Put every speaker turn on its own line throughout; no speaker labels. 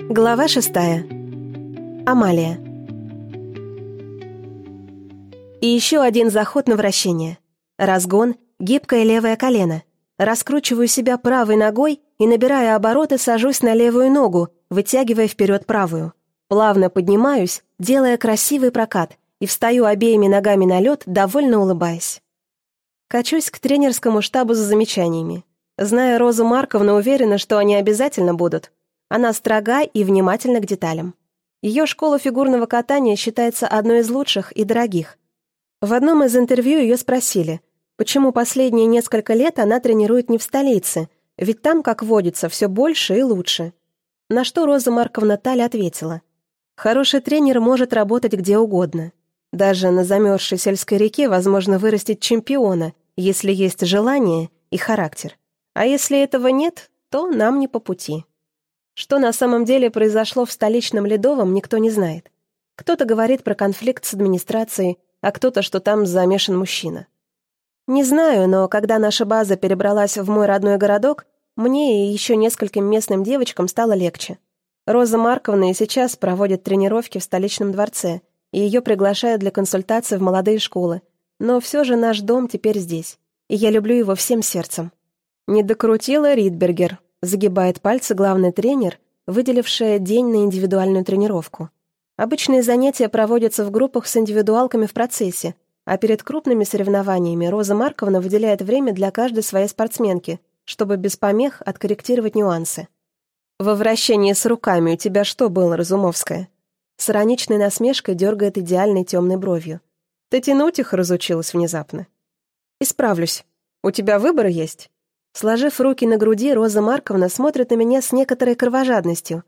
Глава 6. Амалия. И еще один заход на вращение. Разгон, гибкое левое колено. Раскручиваю себя правой ногой и, набирая обороты, сажусь на левую ногу, вытягивая вперед правую. Плавно поднимаюсь, делая красивый прокат, и встаю обеими ногами на лед, довольно улыбаясь. Качусь к тренерскому штабу за замечаниями. Зная Розу Марковну, уверена, что они обязательно будут. Она строга и внимательна к деталям. Ее школа фигурного катания считается одной из лучших и дорогих. В одном из интервью ее спросили, почему последние несколько лет она тренирует не в столице, ведь там, как водится, все больше и лучше. На что Роза Марковна Таль ответила: «Хороший тренер может работать где угодно. Даже на замерзшей сельской реке возможно вырастить чемпиона, если есть желание и характер. А если этого нет, то нам не по пути». Что на самом деле произошло в столичном Ледовом, никто не знает. Кто-то говорит про конфликт с администрацией, а кто-то, что там замешан мужчина. Не знаю, но когда наша база перебралась в мой родной городок, мне и еще нескольким местным девочкам стало легче. Роза Марковна и сейчас проводит тренировки в столичном дворце, и ее приглашают для консультаций в молодые школы. Но все же наш дом теперь здесь, и я люблю его всем сердцем. Не докрутила Ридбергер. Загибает пальцы главный тренер, выделившая день на индивидуальную тренировку. Обычные занятия проводятся в группах с индивидуалками в процессе, а перед крупными соревнованиями Роза Марковна выделяет время для каждой своей спортсменки, чтобы без помех откорректировать нюансы. «Во вращении с руками у тебя что было, Разумовская?» С ироничной насмешкой дергает идеальной темной бровью. «Ты тянуть их разучилась внезапно?» «Исправлюсь. У тебя выбор есть?» Сложив руки на груди, Роза Марковна смотрит на меня с некоторой кровожадностью.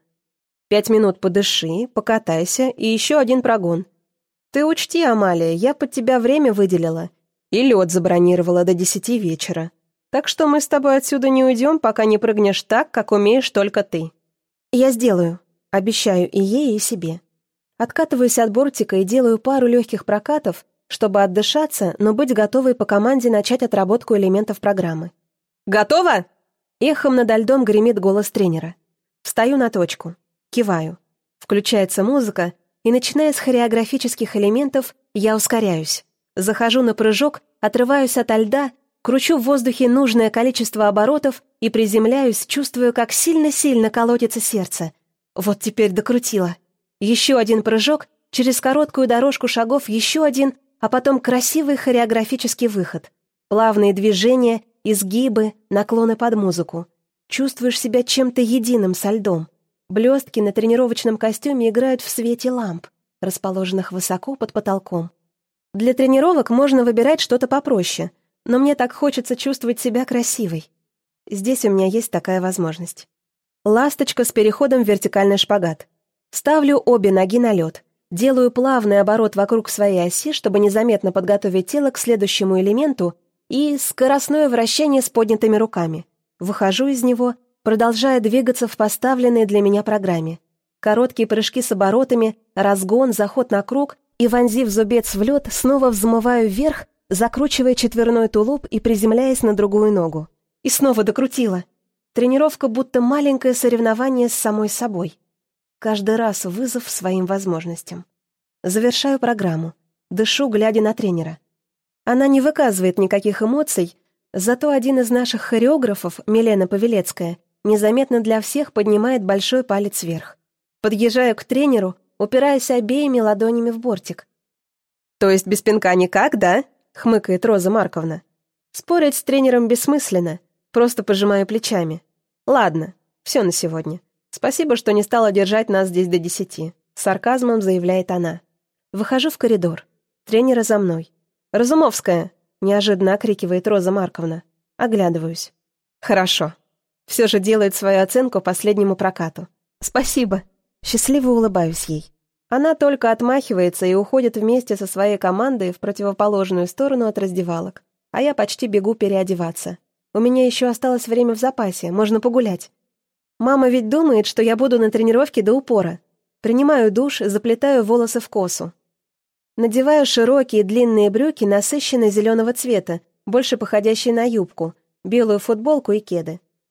5 минут подыши, покатайся и еще один прогон. Ты учти, Амалия, я под тебя время выделила. И лед забронировала до 10 вечера. Так что мы с тобой отсюда не уйдем, пока не прыгнешь так, как умеешь только ты. Я сделаю. Обещаю и ей, и себе. Откатываюсь от бортика и делаю пару легких прокатов, чтобы отдышаться, но быть готовой по команде начать отработку элементов программы. «Готово?» Эхом над льдом гремит голос тренера. Встаю на точку. Киваю. Включается музыка, и, начиная с хореографических элементов, я ускоряюсь. Захожу на прыжок, отрываюсь от льда, кручу в воздухе нужное количество оборотов и приземляюсь, чувствую, как сильно-сильно колотится сердце. Вот теперь докрутила. Еще один прыжок, через короткую дорожку шагов еще один, а потом красивый хореографический выход. Плавные движения, изгибы, наклоны под музыку. Чувствуешь себя чем-то единым со льдом. Блестки на тренировочном костюме играют в свете ламп, расположенных высоко под потолком. Для тренировок можно выбирать что-то попроще, но мне так хочется чувствовать себя красивой. Здесь у меня есть такая возможность. Ласточка с переходом в вертикальный шпагат. Ставлю обе ноги на лед. Делаю плавный оборот вокруг своей оси, чтобы незаметно подготовить тело к следующему элементу, и скоростное вращение с поднятыми руками. Выхожу из него, продолжая двигаться в поставленной для меня программе. Короткие прыжки с оборотами, разгон, заход на круг, и, вонзив зубец в лед, снова взмываю вверх, закручивая четверной тулуп и приземляясь на другую ногу. И снова докрутила. Тренировка будто маленькое соревнование с самой собой. Каждый раз вызов своим возможностям. Завершаю программу. Дышу, глядя на тренера. Она не выказывает никаких эмоций, зато один из наших хореографов, Милена Павелецкая, незаметно для всех поднимает большой палец вверх. Подъезжаю к тренеру, упираясь обеими ладонями в бортик. «То есть без пинка никак, да?» — хмыкает Роза Марковна. Спорить с тренером бессмысленно, просто пожимаю плечами. «Ладно, все на сегодня. Спасибо, что не стала держать нас здесь до 10», — сарказмом заявляет она. Выхожу в коридор. Тренера за мной. «Разумовская!» — неожиданно окрикивает Роза Марковна. Оглядываюсь. «Хорошо». Все же делает свою оценку последнему прокату. «Спасибо». Счастливо улыбаюсь ей. Она только отмахивается и уходит вместе со своей командой в противоположную сторону от раздевалок. А я почти бегу переодеваться. У меня еще осталось время в запасе, можно погулять. Мама ведь думает, что я буду на тренировке до упора. Принимаю душ, заплетаю волосы в косу. Надеваю широкие длинные брюки насыщенно-зеленого цвета, больше походящие на юбку, белую футболку и кеды.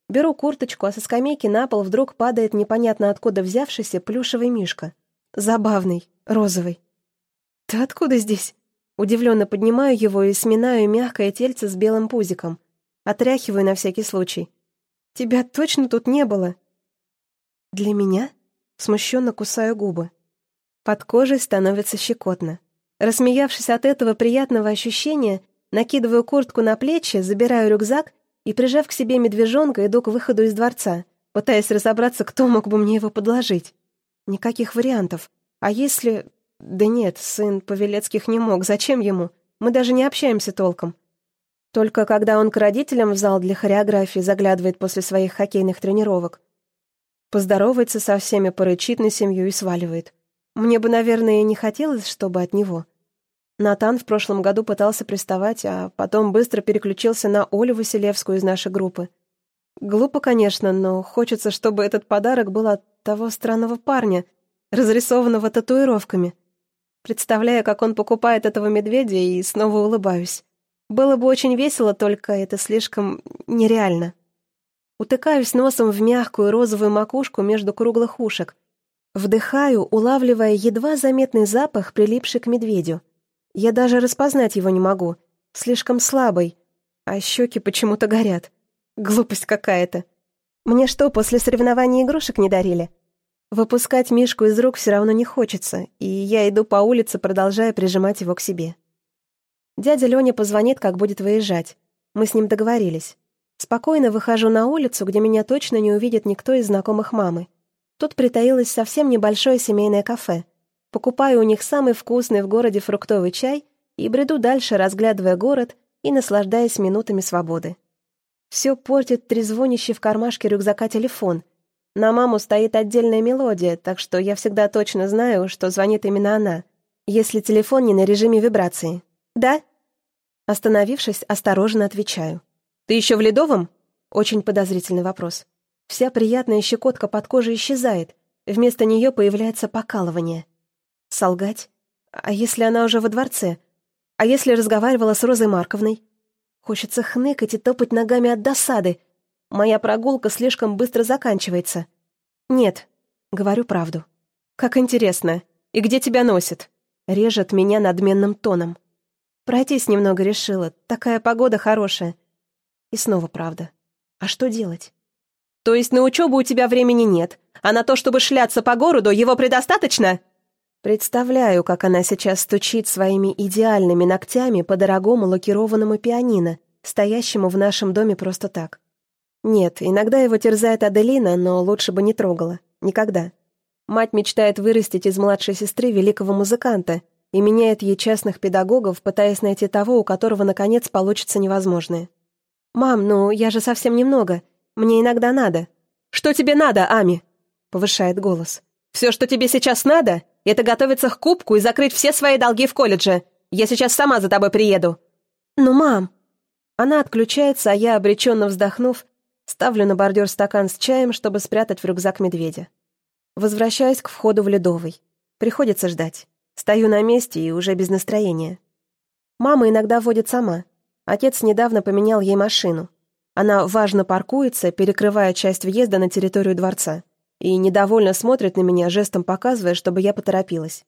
Беру курточку, а со скамейки на пол вдруг падает непонятно откуда взявшийся плюшевый мишка. Забавный, розовый. «Ты откуда здесь?» Удивленно поднимаю его и сминаю мягкое тельце с белым пузиком. Отряхиваю на всякий случай. «Тебя точно тут не было?» «Для меня?» Смущенно кусаю губы. Под кожей становится щекотно. Рассмеявшись от этого приятного ощущения, накидываю куртку на плечи, забираю рюкзак и, прижав к себе медвежонка, иду к выходу из дворца, пытаясь разобраться, кто мог бы мне его подложить. Никаких вариантов. А если... Да нет, сын Павелецких не мог. Зачем ему? Мы даже не общаемся толком. Только когда он к родителям в зал для хореографии заглядывает после своих хоккейных тренировок. Поздоровается со всеми, порычит на семью и сваливает. Мне бы, наверное, и не хотелось, чтобы от него. Натан в прошлом году пытался приставать, а потом быстро переключился на Олю Василевскую из нашей группы. Глупо, конечно, но хочется, чтобы этот подарок был от того странного парня, разрисованного татуировками. Представляю, как он покупает этого медведя, и снова улыбаюсь. Было бы очень весело, только это слишком нереально. Утыкаюсь носом в мягкую розовую макушку между круглых ушек. Вдыхаю, улавливая едва заметный запах, прилипший к медведю. Я даже распознать его не могу. Слишком слабый. А щеки почему-то горят. Глупость какая-то. Мне что, после соревнований игрушек не дарили? Выпускать Мишку из рук все равно не хочется, и я иду по улице, продолжая прижимать его к себе. Дядя Леня позвонит, как будет выезжать. Мы с ним договорились. Спокойно выхожу на улицу, где меня точно не увидит никто из знакомых мамы. Тут притаилось совсем небольшое семейное кафе. Покупаю у них самый вкусный в городе фруктовый чай и бреду дальше, разглядывая город и наслаждаясь минутами свободы. Все портит трезвонящий в кармашке рюкзака телефон. На маму стоит отдельная мелодия, так что я всегда точно знаю, что звонит именно она, если телефон не на режиме вибрации. «Да?» Остановившись, осторожно отвечаю. «Ты еще в Ледовом?» Очень подозрительный вопрос. Вся приятная щекотка под кожей исчезает, вместо нее появляется покалывание. Солгать? А если она уже во дворце? А если разговаривала с Розой Марковной? Хочется хныкать и топать ногами от досады. Моя прогулка слишком быстро заканчивается. «Нет», — говорю правду. «Как интересно. И где тебя носит?» Режет меня надменным тоном. Пройтись немного решила. Такая погода хорошая. И снова правда. А что делать? «То есть на учебу у тебя времени нет, а на то, чтобы шляться по городу, его предостаточно?» Представляю, как она сейчас стучит своими идеальными ногтями по дорогому лакированному пианино, стоящему в нашем доме просто так. Нет, иногда его терзает Аделина, но лучше бы не трогала. Никогда. Мать мечтает вырастить из младшей сестры великого музыканта и меняет ей частных педагогов, пытаясь найти того, у которого, наконец, получится невозможное. «Мам, ну, я же совсем немного. Мне иногда надо». «Что тебе надо, Ами?» — повышает голос. «Все, что тебе сейчас надо, это готовиться к кубку и закрыть все свои долги в колледже. Я сейчас сама за тобой приеду». «Ну, мам...» Она отключается, а я, обреченно вздохнув, ставлю на бордюр стакан с чаем, чтобы спрятать в рюкзак медведя. Возвращаюсь к входу в Ледовый. Приходится ждать. Стою на месте и уже без настроения. Мама иногда водит сама. Отец недавно поменял ей машину. Она важно паркуется, перекрывая часть въезда на территорию дворца, и недовольно смотрит на меня, жестом показывая, чтобы я поторопилась.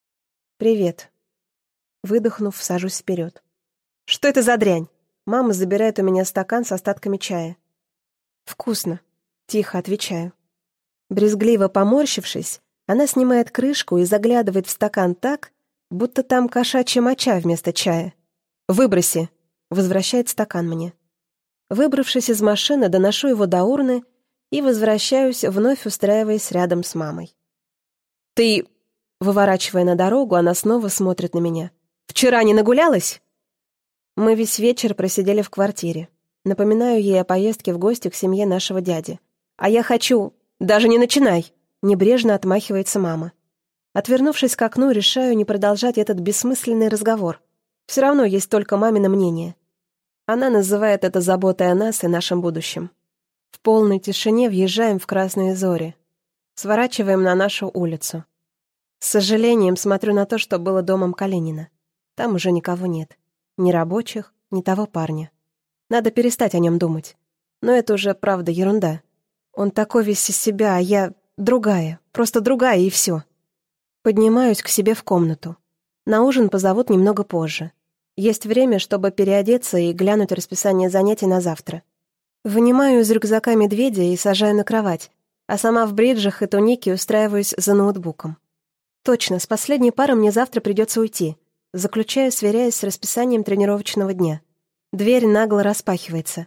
«Привет». Выдохнув, сажусь вперед. «Что это за дрянь?» Мама забирает у меня стакан с остатками чая. «Вкусно», — тихо отвечаю. Брезгливо поморщившись, она снимает крышку и заглядывает в стакан так, будто там кошачья моча вместо чая. «Выброси», — возвращает стакан мне. Выбравшись из машины, доношу его до урны и возвращаюсь, вновь устраиваясь рядом с мамой. «Ты...» — выворачивая на дорогу, она снова смотрит на меня. «Вчера не нагулялась?» Мы весь вечер просидели в квартире. Напоминаю ей о поездке в гости к семье нашего дяди. «А я хочу...» «Даже не начинай!» — небрежно отмахивается мама. Отвернувшись к окну, решаю не продолжать этот бессмысленный разговор. Все равно есть только мамино мнение. Она называет это заботой о нас и нашем будущем. В полной тишине въезжаем в Красные Зори. Сворачиваем на нашу улицу. С сожалением смотрю на то, что было домом Калинина. Там уже никого нет. Ни рабочих, ни того парня. Надо перестать о нем думать. Но это уже, правда, ерунда. Он такой весь из себя, а я другая, просто другая, и все. Поднимаюсь к себе в комнату. На ужин позовут немного позже. Есть время, чтобы переодеться и глянуть расписание занятий на завтра. Вынимаю из рюкзака медведя и сажаю на кровать, а сама в бриджах и тунике устраиваюсь за ноутбуком. Точно, с последней пары мне завтра придется уйти. Заключаю, сверяясь с расписанием тренировочного дня. Дверь нагло распахивается.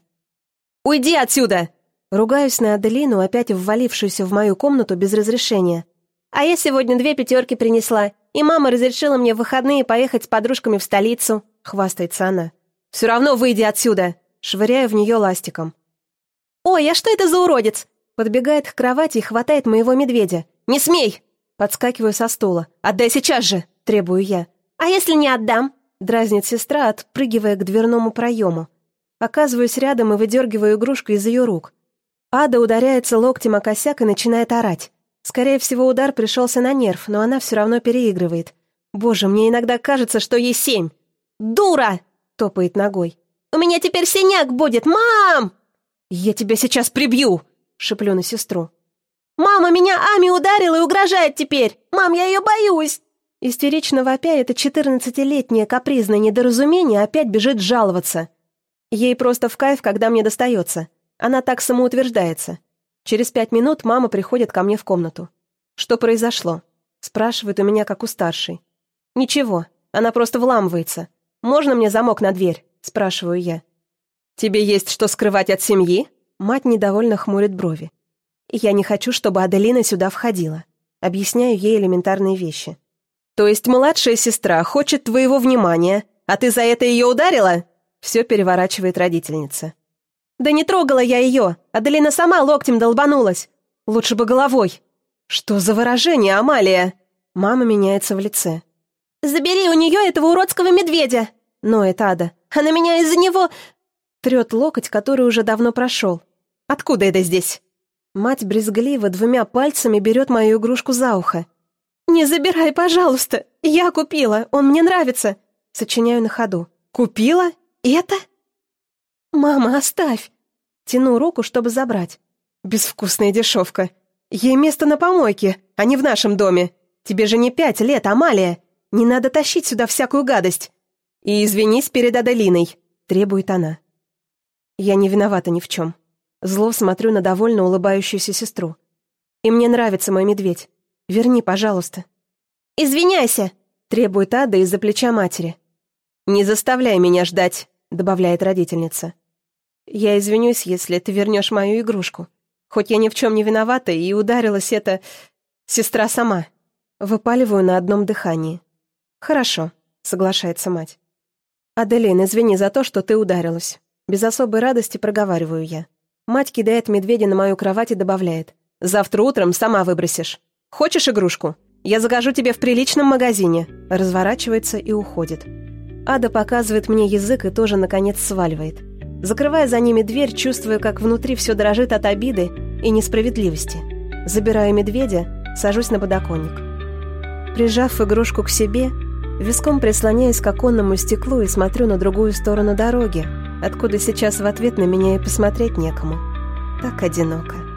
«Уйди отсюда!» Ругаюсь на Аделину, опять ввалившуюся в мою комнату без разрешения. «А я сегодня 2 5 принесла, и мама разрешила мне в выходные поехать с подружками в столицу», — хвастается она. «Все равно выйди отсюда!» Швыряю в нее ластиком. «Ой, а что это за уродец?» Подбегает к кровати и хватает моего медведя. «Не смей!» Подскакиваю со стула. «Отдай сейчас же!» — требую я. «А если не отдам?» — дразнит сестра, отпрыгивая к дверному проему. Оказываюсь рядом и выдергиваю игрушку из ее рук. Ада ударяется локтем о косяк и начинает орать. Скорее всего, удар пришелся на нерв, но она все равно переигрывает. Боже, мне иногда кажется, что ей 7. «Дура!» — топает ногой. «У меня теперь синяк будет, мам!» «Я тебя сейчас прибью!» — шеплю на сестру. «Мама меня Ами ударила и угрожает теперь! Мам, я ее боюсь!» Истерично вопя, это 14-летнее капризное недоразумение опять бежит жаловаться. Ей просто в кайф, когда мне достается. Она так самоутверждается. Через 5 минут мама приходит ко мне в комнату. «Что произошло?» Спрашивает у меня, как у старшей. «Ничего, она просто вламывается. Можно мне замок на дверь?» Спрашиваю я. «Тебе есть что скрывать от семьи?» Мать недовольно хмурит брови. «Я не хочу, чтобы Аделина сюда входила». Объясняю ей элементарные вещи. «То есть младшая сестра хочет твоего внимания, а ты за это ее ударила?» Все переворачивает родительница. «Да не трогала я ее! Аделина сама локтем долбанулась! Лучше бы головой!» «Что за выражение, Амалия?» Мама меняется в лице. «Забери у нее этого уродского медведя!» Ноет Ада. «Она меня из-за него...» Трет локоть, который уже давно прошел. «Откуда это здесь?» Мать брезгливо 2 пальцами берет мою игрушку за ухо. «Не забирай, пожалуйста! Я купила, он мне нравится!» Сочиняю на ходу. «Купила? Это?» «Мама, оставь!» Тяну руку, чтобы забрать. «Безвкусная дешевка! Ей место на помойке, а не в нашем доме! Тебе же не 5 лет, Амалия! Не надо тащить сюда всякую гадость! И извинись перед Аделиной!» — требует она. Я не виновата ни в чем. Зло смотрю на довольно улыбающуюся сестру. «И мне нравится мой медведь. Верни, пожалуйста». «Извиняйся!» — требует Ада из-за плеча матери. «Не заставляй меня ждать», — добавляет родительница. «Я извинюсь, если ты вернешь мою игрушку. Хоть я ни в чем не виновата, и ударилась эта... сестра сама». Выпаливаю на одном дыхании. «Хорошо», — соглашается мать. «Аделин, извини за то, что ты ударилась». Без особой радости проговариваю я. Мать кидает медведя на мою кровать и добавляет. «Завтра утром сама выбросишь. Хочешь игрушку? Я закажу тебе в приличном магазине». Разворачивается и уходит. Ада показывает мне язык и тоже, наконец, сваливает. Закрывая за ними дверь, чувствую, как внутри все дрожит от обиды и несправедливости. Забираю медведя, сажусь на подоконник. Прижав игрушку к себе, виском прислоняюсь к оконному стеклу и смотрю на другую сторону дороги, откуда сейчас в ответ на меня и посмотреть некому. Так одиноко.